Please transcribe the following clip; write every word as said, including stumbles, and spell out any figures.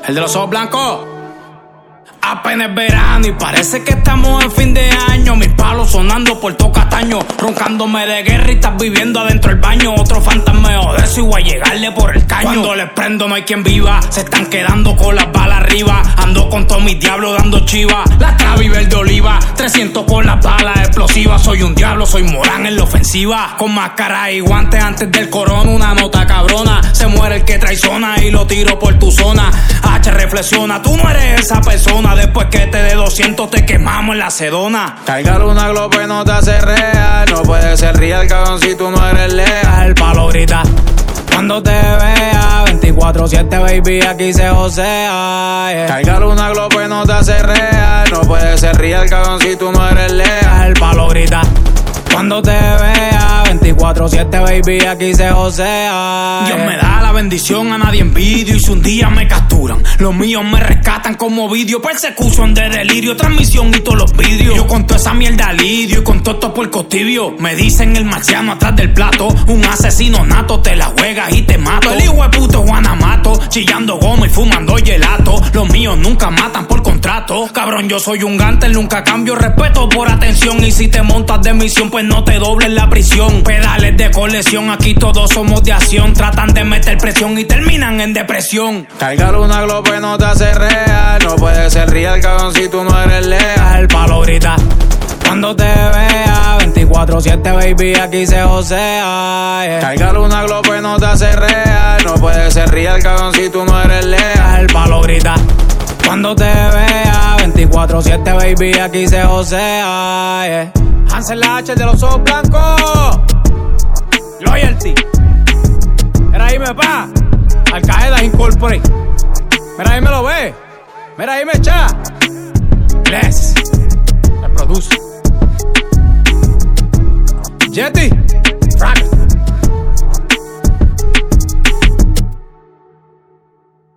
El de los ojos blancos. Apenas verano y parece que estamos en fin de año. Mis palos sonando por todo Cataño, roncándome de guerra y estás viviendo adentro del baño. Otro fantasmeo de eso y voy a llegarle por el caño. Cuando les prendo no hay quien viva, se están quedando con las balas arriba. Ando con todos mis diablos dando chiva, la travi verde oliva, trescientos con las balas explosivas. Soy un diablo, soy Morán en la ofensiva. Con máscara y guantes antes del corona, una nota cabrona. Se muere el que traiciona y lo tiro por tu zona. H reflexiona, tú no eres esa persona. Después que te dé doscientos te quemamos en la sedona. Cargar una glope no te hace real. No puedes ser real, cabrón, si tú no eres leal. El palo grita cuando te vea, veinticuatro siete baby, aquí se josea, yeah. Cargar una glope no te hace real. No puedes ser real, cabrón, si tú no eres leal. El palo grita cuando te vea, veinticuatro siete baby, aquí se josea, Dios yeah. me da la bendición, a nadie envidio. Y si un día me capturan, los míos me rescatan como vídeo. Persecución de delirio, transmisión y todos los vídeos. Yo con toda esa mierda lidio y con todo esto puercos tibios. Me dicen el marciano atrás del plato, un asesino nato, te la juegas y te mato. El hijo de puto Guanamato, chillando goma y fumando gelato. Los míos nunca matan por contrato. Cabrón, yo soy un gantel, nunca cambio, respeto por atención. Y si te montas de misión, pues no te dobles la prisión. Pedales de colección, aquí todos somos de acción. Tratan de meter presión y terminan en depresión. Cargar una glope no te hace real. No puedes ser real, cabrón, si tú no eres leal. El palo grita cuando te vea, veinticuatro siete baby, aquí se josea, yeah. Cargar una glope no te hace real. No puedes ser real, cabrón, si tú no eres leal. El palo grita cuando te vea, veinticuatro siete baby, aquí se josea, yeah. Hansel H de los ojos blancos, Loyalty. Mira ahí, me pa, Al Qaeda Incorporate. Mira ahí, me lo ve. Mira ahí, me echa. Bless. Reproduce. Jetty. Frag.